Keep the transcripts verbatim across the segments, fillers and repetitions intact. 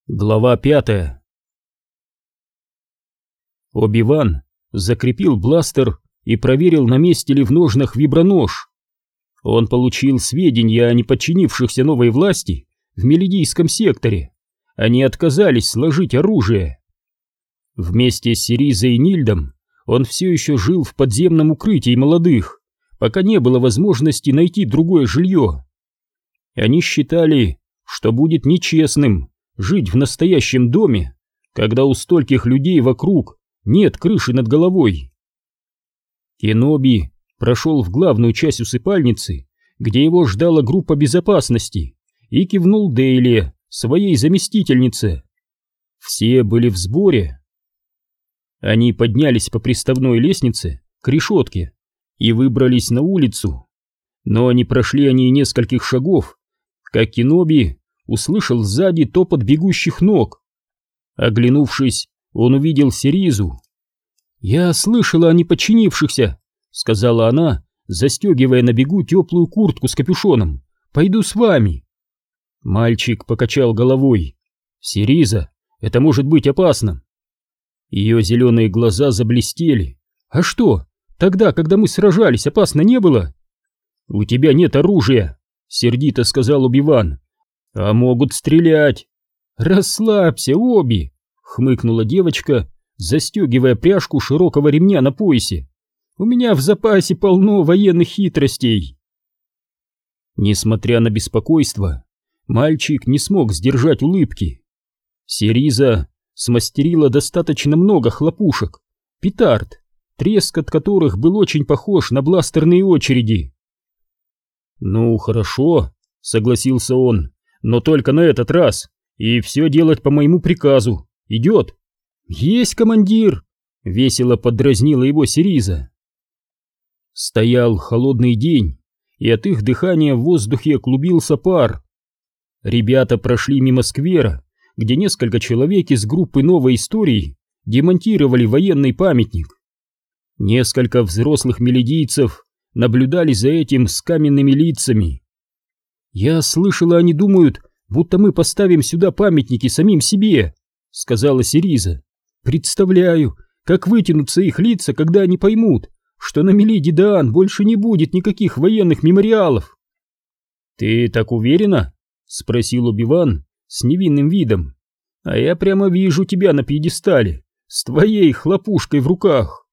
Глава пятая. Оби-Ван закрепил бластер и проверил, на месте ли в ножнах вибронож. Он получил сведения о неподчинившихся новой власти в Мелидийском секторе. Они отказались сложить оружие. Вместе с Сиризой и Нильдом он все еще жил в подземном укрытии молодых, пока не было возможности найти другое жилье. Они считали, что будет нечестным жить в настоящем доме, когда у стольких людей вокруг нет крыши над головой. Кеноби прошел в главную часть усыпальницы, где его ждала группа безопасности, и кивнул Дейли, своей заместительнице. Все были в сборе. Они поднялись по приставной лестнице к решетке и выбрались на улицу, но не прошли они нескольких шагов, как Кеноби услышал сзади топот бегущих ног. Оглянувшись, он увидел Сиризу. «Я слышала о неподчинившихся», — сказала она, застегивая на бегу теплую куртку с капюшоном. «Пойду с вами». Мальчик покачал головой. «Сириза, это может быть опасно». Ее зеленые глаза заблестели. «А что, тогда, когда мы сражались, опасно не было?» «У тебя нет оружия», — сердито сказал Оби-Ван. «А могут стрелять». «Расслабься, Оби», — хмыкнула девочка, застегивая пряжку широкого ремня на поясе. «У меня в запасе полно военных хитростей». Несмотря на беспокойство, мальчик не смог сдержать улыбки. Сириза смастерила достаточно много хлопушек, петард, треск от которых был очень похож на бластерные очереди. «Ну, хорошо», — согласился он. «Но только на этот раз, и все делать по моему приказу. Идет?» «Есть, командир!» — весело поддразнила его Сириза. Стоял холодный день, и от их дыхания в воздухе клубился пар. Ребята прошли мимо сквера, где несколько человек из группы «Новой истории» демонтировали военный памятник. Несколько взрослых мелидийцев наблюдали за этим с каменными лицами. «Я слышала, они думают, будто мы поставим сюда памятники самим себе», — сказала Сириза. «Представляю, как вытянутся их лица, когда они поймут, что на Мелиди-Даан больше не будет никаких военных мемориалов». «Ты так уверена?» — спросил Оби-Ван с невинным видом. «А я прямо вижу тебя на пьедестале, с твоей хлопушкой в руках».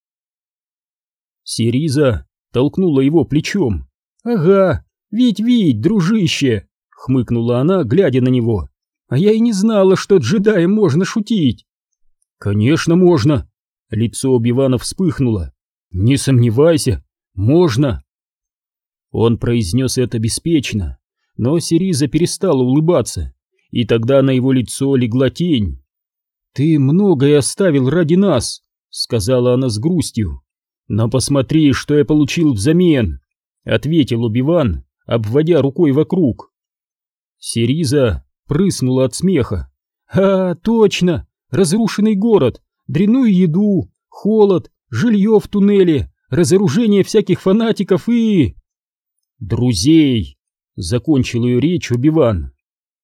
Сириза толкнула его плечом. «Ага, Вить-Вить, дружище!» — хмыкнула она, глядя на него. «А я и не знала, что джедаям можно шутить». «Конечно можно!» — лицо Оби-Вана вспыхнуло. «Не сомневайся, можно!» Он произнес это беспечно, но Сириза перестала улыбаться, и тогда на его лицо легла тень. «Ты многое оставил ради нас», — сказала она с грустью. «Но посмотри, что я получил взамен», — ответил Оби-Ван, обводя рукой вокруг. Сириза прыснула от смеха. «А, точно! Разрушенный город, дрянную еду, холод, жилье в туннеле, разоружение всяких фанатиков и...» «Друзей!» — закончил ее речь Оби-Ван.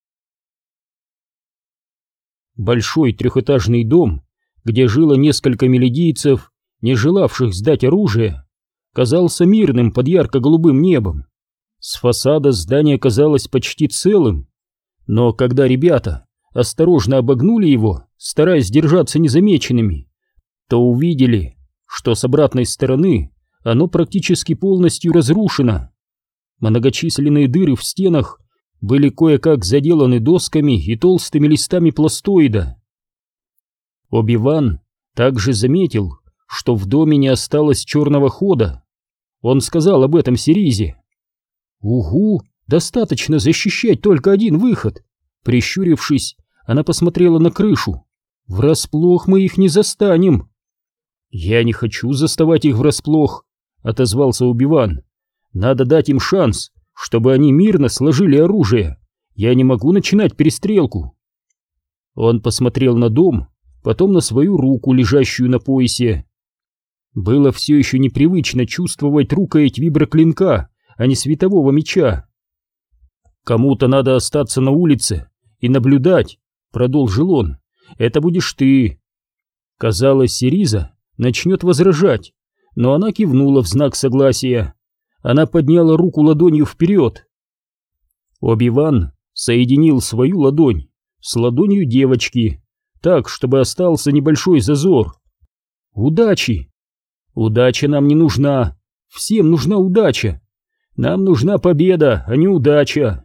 Большой трехэтажный дом, где жило несколько мелидийцев, не желавших сдать оружие, казался мирным под ярко-голубым небом. С фасада здание казалось почти целым, но когда ребята осторожно обогнули его, стараясь держаться незамеченными, то увидели, что с обратной стороны оно практически полностью разрушено. Многочисленные дыры в стенах были кое-как заделаны досками и толстыми листами пластоида. Оби-Ван также заметил, что в доме не осталось черного хода. Он сказал об этом Сиризе. «Угу, достаточно защищать только один выход». Прищурившись, она посмотрела на крышу. «Врасплох мы их не застанем». «Я не хочу заставать их врасплох», — отозвался Оби-Ван. «Надо дать им шанс, чтобы они мирно сложили оружие. Я не могу начинать перестрелку». Он посмотрел на дом, потом на свою руку, лежащую на поясе. Было все еще непривычно чувствовать рукоять виброклинка, а не светового меча. «Кому-то надо остаться на улице и наблюдать», — продолжил он, — это будешь ты. Казалось, Сириза начнет возражать, но она кивнула в знак согласия. Она подняла руку ладонью вперед. Оби-Ван соединил свою ладонь с ладонью девочки, так, чтобы остался небольшой зазор. Удачи! Удача нам не нужна. Всем нужна удача. Нам нужна победа, а не удача.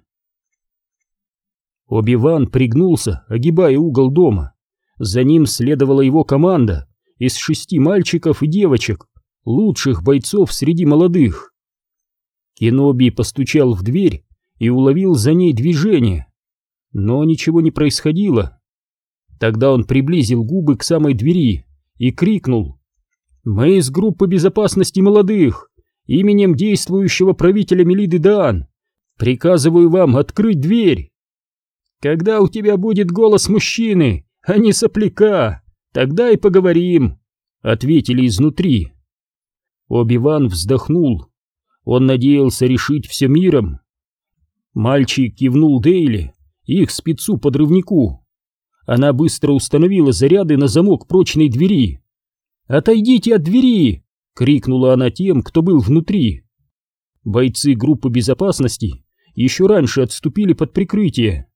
Оби-Ван пригнулся, огибая угол дома. За ним следовала его команда из шести мальчиков и девочек, лучших бойцов среди молодых. Кеноби постучал в дверь и уловил за ней движение, но ничего не происходило. Тогда он приблизил губы к самой двери и крикнул: «Мы из группы безопасности молодых, именем действующего правителя Мелиды Даан, приказываю вам открыть дверь. Когда у тебя будет голос мужчины, а не сопляка, тогда и поговорим», — ответили изнутри. Оби-Ван вздохнул. Он надеялся решить все миром. Мальчик кивнул Дейли, их спецу-подрывнику. Она быстро установила заряды на замок прочной двери. «Отойдите от двери!» — крикнула она тем, кто был внутри. Бойцы группы безопасности еще раньше отступили под прикрытие.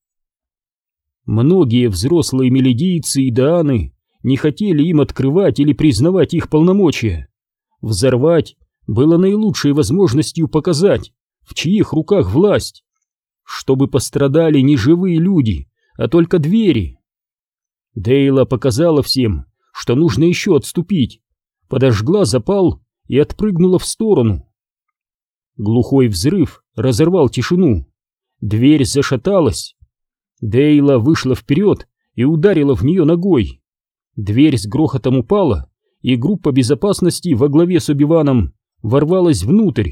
Многие взрослые мелидийцы и дааны не хотели им открывать или признавать их полномочия. Взорвать было наилучшей возможностью показать, в чьих руках власть, чтобы пострадали не живые люди, а только двери. Дейла показала всем, что нужно еще отступить, подожгла запал и отпрыгнула в сторону. Глухой взрыв разорвал тишину. Дверь зашаталась. Дейла вышла вперед и ударила в нее ногой. Дверь с грохотом упала, и группа безопасности во главе с Оби-Ваном ворвалась внутрь.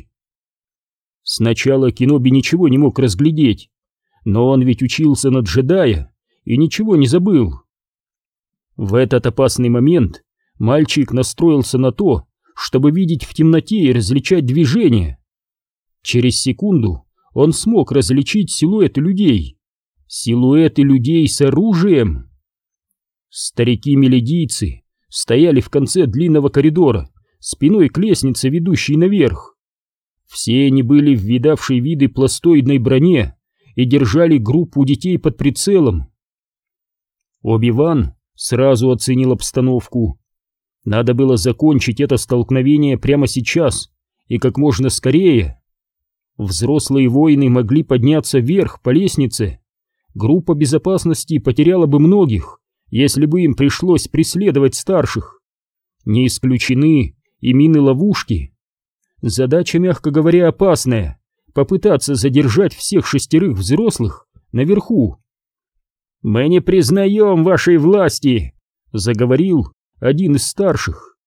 Сначала Кеноби ничего не мог разглядеть, но он ведь учился на джедая и ничего не забыл. В этот опасный момент мальчик настроился на то, чтобы видеть в темноте и различать движения. Через секунду он смог различить силуэты людей. Силуэты людей с оружием. Старики-мелидийцы стояли в конце длинного коридора, спиной к лестнице, ведущей наверх. Все они были в видавшей виды пластоидной броне и держали группу детей под прицелом. Оби-Ван сразу оценил обстановку. Надо было закончить это столкновение прямо сейчас и как можно скорее. Взрослые воины могли подняться вверх по лестнице. Группа безопасности потеряла бы многих, если бы им пришлось преследовать старших. Не исключены и мины-ловушки. Задача, мягко говоря, опасная — попытаться задержать всех шестерых взрослых наверху. «Мы не признаем вашей власти», — заговорил один из старших.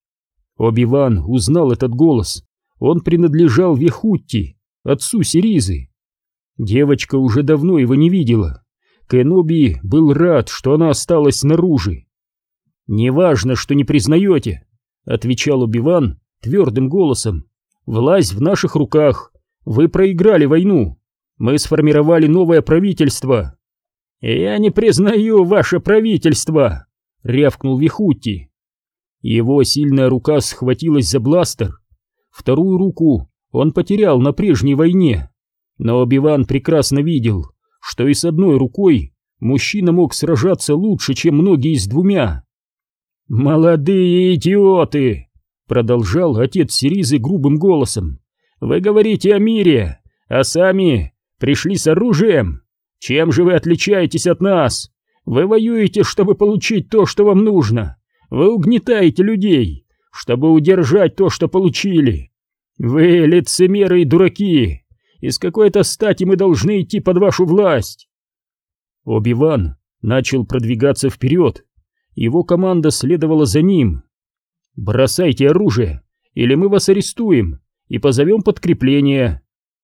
Оби-Ван узнал этот голос. Он принадлежал Вехутти, отцу Сиризы. Девочка уже давно его не видела. Кеноби был рад, что она осталась снаружи. «Неважно, что не признаете», — отвечал Оби-Ван твердым голосом. «Власть в наших руках. Вы проиграли войну. Мы сформировали новое правительство». «Я не признаю ваше правительство», — рявкнул Вехутти. Его сильная рука схватилась за бластер. Вторую руку он потерял на прежней войне. Но Оби-Ван прекрасно видел, что и с одной рукой мужчина мог сражаться лучше, чем многие с двумя. «Молодые идиоты!» — продолжал отец Сиризы грубым голосом. «Вы говорите о мире, а сами пришли с оружием. Чем же вы отличаетесь от нас? Вы воюете, чтобы получить то, что вам нужно. Вы угнетаете людей, чтобы удержать то, что получили. Вы лицемеры и дураки. Из какой-то стати мы должны идти под вашу власть». Оби-Ван начал продвигаться вперед. Его команда следовала за ним. «Бросайте оружие, или мы вас арестуем и позовем подкрепление».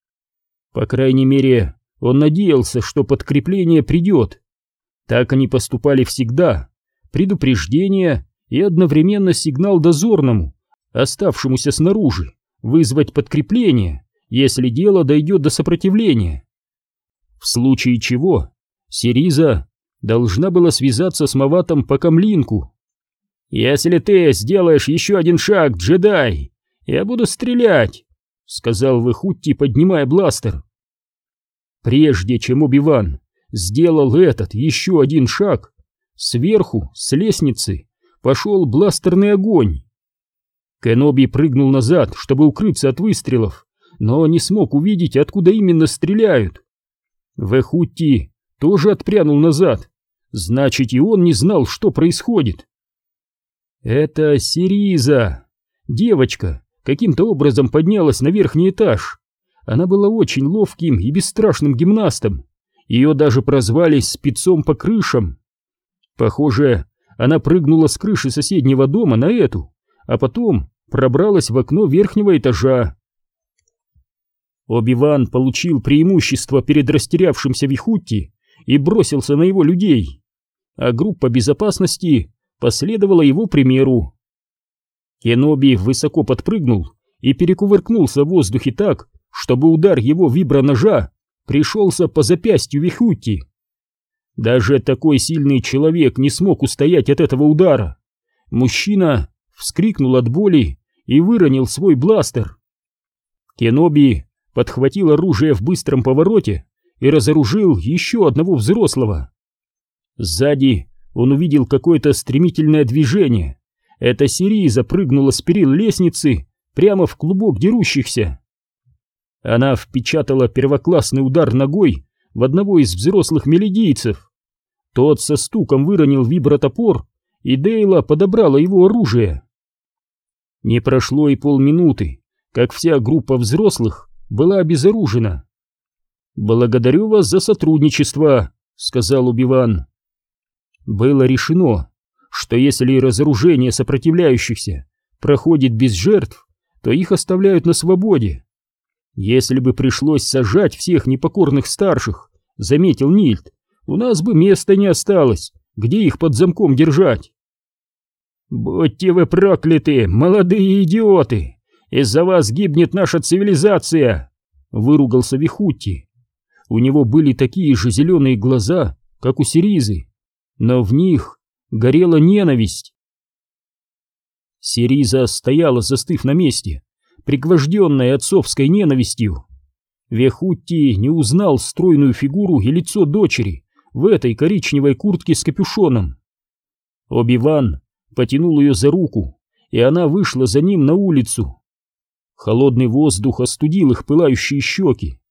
По крайней мере, он надеялся, что подкрепление придет. Так они поступали всегда. Предупреждение и одновременно сигнал дозорному, оставшемуся снаружи, вызвать подкрепление, если дело дойдет до сопротивления. В случае чего Сириза должна была связаться с Маватом по камлинку. «Если ты сделаешь еще один шаг, джедай, я буду стрелять», — сказал Вехутти, поднимая бластер. Прежде чем Оби-Ван сделал этот еще один шаг, сверху, с лестницы, пошел бластерный огонь. Кеноби прыгнул назад, чтобы укрыться от выстрелов, но не смог увидеть, откуда именно стреляют. Вехутти тоже отпрянул назад, значит, и он не знал, что происходит. Это Сириза. Девочка каким-то образом поднялась на верхний этаж. Она была очень ловким и бесстрашным гимнастом. Ее даже прозвали спецом по крышам. Похоже, она прыгнула с крыши соседнего дома на эту, а потом пробралась в окно верхнего этажа. Оби-Ван получил преимущество перед растерявшимся Вехутти и бросился на его людей, а группа безопасности последовала его примеру. Кеноби высоко подпрыгнул и перекувыркнулся в воздухе так, чтобы удар его виброножа пришелся по запястью Вехутти. Даже такой сильный человек не смог устоять от этого удара. Мужчина вскрикнул от боли и выронил свой бластер. Кеноби подхватил оружие в быстром повороте и разоружил еще одного взрослого. Сзади он увидел какое-то стремительное движение. Эта Сириза прыгнула с перил лестницы прямо в клубок дерущихся. Она впечатала первоклассный удар ногой в одного из взрослых мелидийцев. Тот со стуком выронил вибротопор, и Дейла подобрала его оружие. Не прошло и полминуты, как вся группа взрослых была обезоружена. «Благодарю вас за сотрудничество», — сказал Оби-Ван. Было решено, что если разоружение сопротивляющихся проходит без жертв, то их оставляют на свободе. Если бы пришлось сажать всех непокорных старших, заметил Нильд, у нас бы места не осталось, где их под замком держать. «Будьте вы прокляты, молодые идиоты! Из-за вас гибнет наша цивилизация!» — выругался Вехутти. У него были такие же зеленые глаза, как у Сиризы, но в них горела ненависть. Сириза стояла, застыв на месте, пригвожденная отцовской ненавистью. Вехутти не узнал стройную фигуру и лицо дочери в этой коричневой куртке с капюшоном. Оби-Ван потянул ее за руку, и она вышла за ним на улицу. Холодный воздух остудил их пылающие щеки.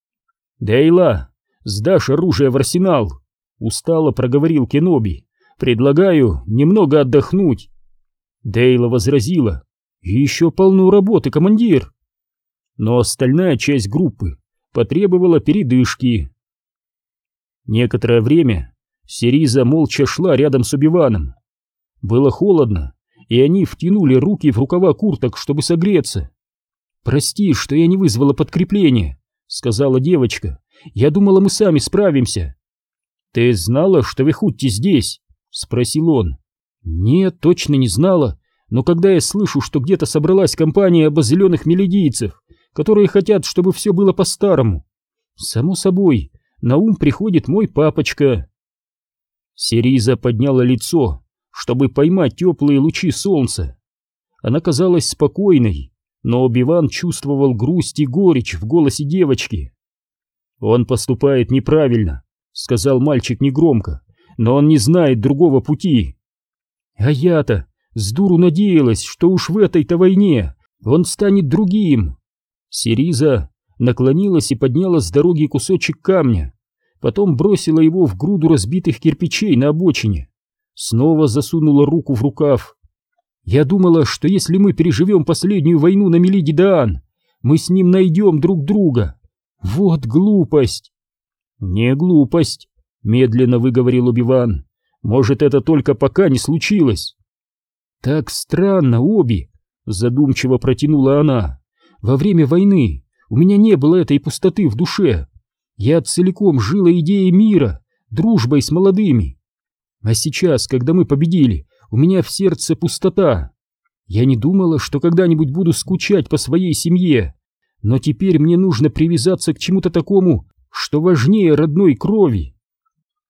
«Дейла, сдашь оружие в арсенал?» — устало проговорил Кеноби. «Предлагаю немного отдохнуть». Дейла возразила: «Еще полно работы, командир». Но остальная часть группы потребовала передышки. Некоторое время Сириза молча шла рядом с Оби-Ваном. Было холодно, и они втянули руки в рукава курток, чтобы согреться. «Прости, что я не вызвала подкрепление», — сказала девочка. «Я думала, мы сами справимся». «Ты знала, что Вехутти здесь?» — спросил он. «Нет, точно не знала, но когда я слышу, что где-то собралась компания обозленных мелидийцев, которые хотят, чтобы все было по-старому, само собой, на ум приходит мой папочка». Сириза подняла лицо, чтобы поймать теплые лучи солнца. Она казалась спокойной, но Оби-Ван чувствовал грусть и горечь в голосе девочки. «Он поступает неправильно», — сказал мальчик негромко, «но он не знает другого пути». «А я-то с дуру надеялась, что уж в этой-то войне он станет другим». Сириза наклонилась и подняла с дороги кусочек камня, потом бросила его в груду разбитых кирпичей на обочине, снова засунула руку в рукав. «Я думала, что если мы переживем последнюю войну на Мелиди-Даан, мы с ним найдем друг друга. Вот глупость!» «Не глупость», — медленно выговорил Оби-Ван. «Может, это только пока не случилось». «Так странно, Оби», — задумчиво протянула она. «Во время войны у меня не было этой пустоты в душе. Я целиком жила идеей мира, дружбой с молодыми. А сейчас, когда мы победили, у меня в сердце пустота. Я не думала, что когда-нибудь буду скучать по своей семье, но теперь мне нужно привязаться к чему-то такому, что важнее родной крови».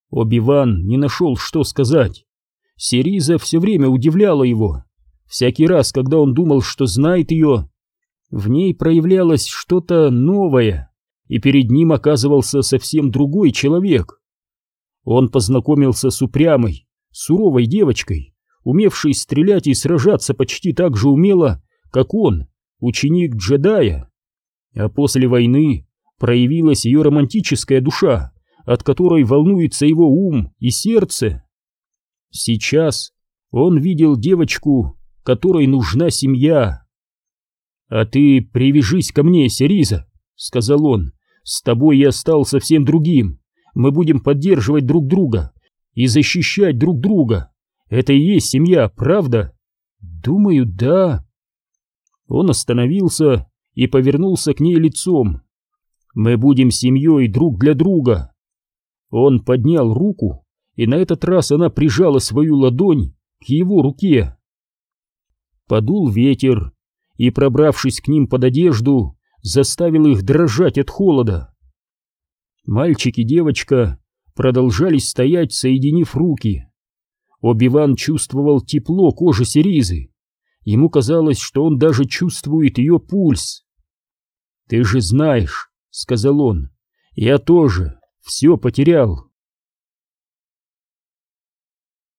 Оби-Ван не нашел, что сказать. Сириза все время удивляла его. Всякий раз, когда он думал, что знает ее, в ней проявлялось что-то новое, и перед ним оказывался совсем другой человек. Он познакомился с упрямой, суровой девочкой, умевшей стрелять и сражаться почти так же умело, как он, ученик джедая. А после войны проявилась ее романтическая душа, от которой волнуется его ум и сердце. Сейчас он видел девочку, которой нужна семья. «А ты привяжись ко мне, Сириза», — сказал он. «С тобой я стал совсем другим. Мы будем поддерживать друг друга и защищать друг друга. Это и есть семья, правда?» «Думаю, да». Он остановился и повернулся к ней лицом. «Мы будем семьей друг для друга». Он поднял руку, и на этот раз она прижала свою ладонь к его руке. Подул ветер, и, пробравшись к ним под одежду, заставил их дрожать от холода. Мальчик и девочка продолжали стоять, соединив руки. Оби-Ван чувствовал тепло кожи Сиризы. Ему казалось, что он даже чувствует ее пульс. «Ты же знаешь», — сказал он, — «я тоже все потерял».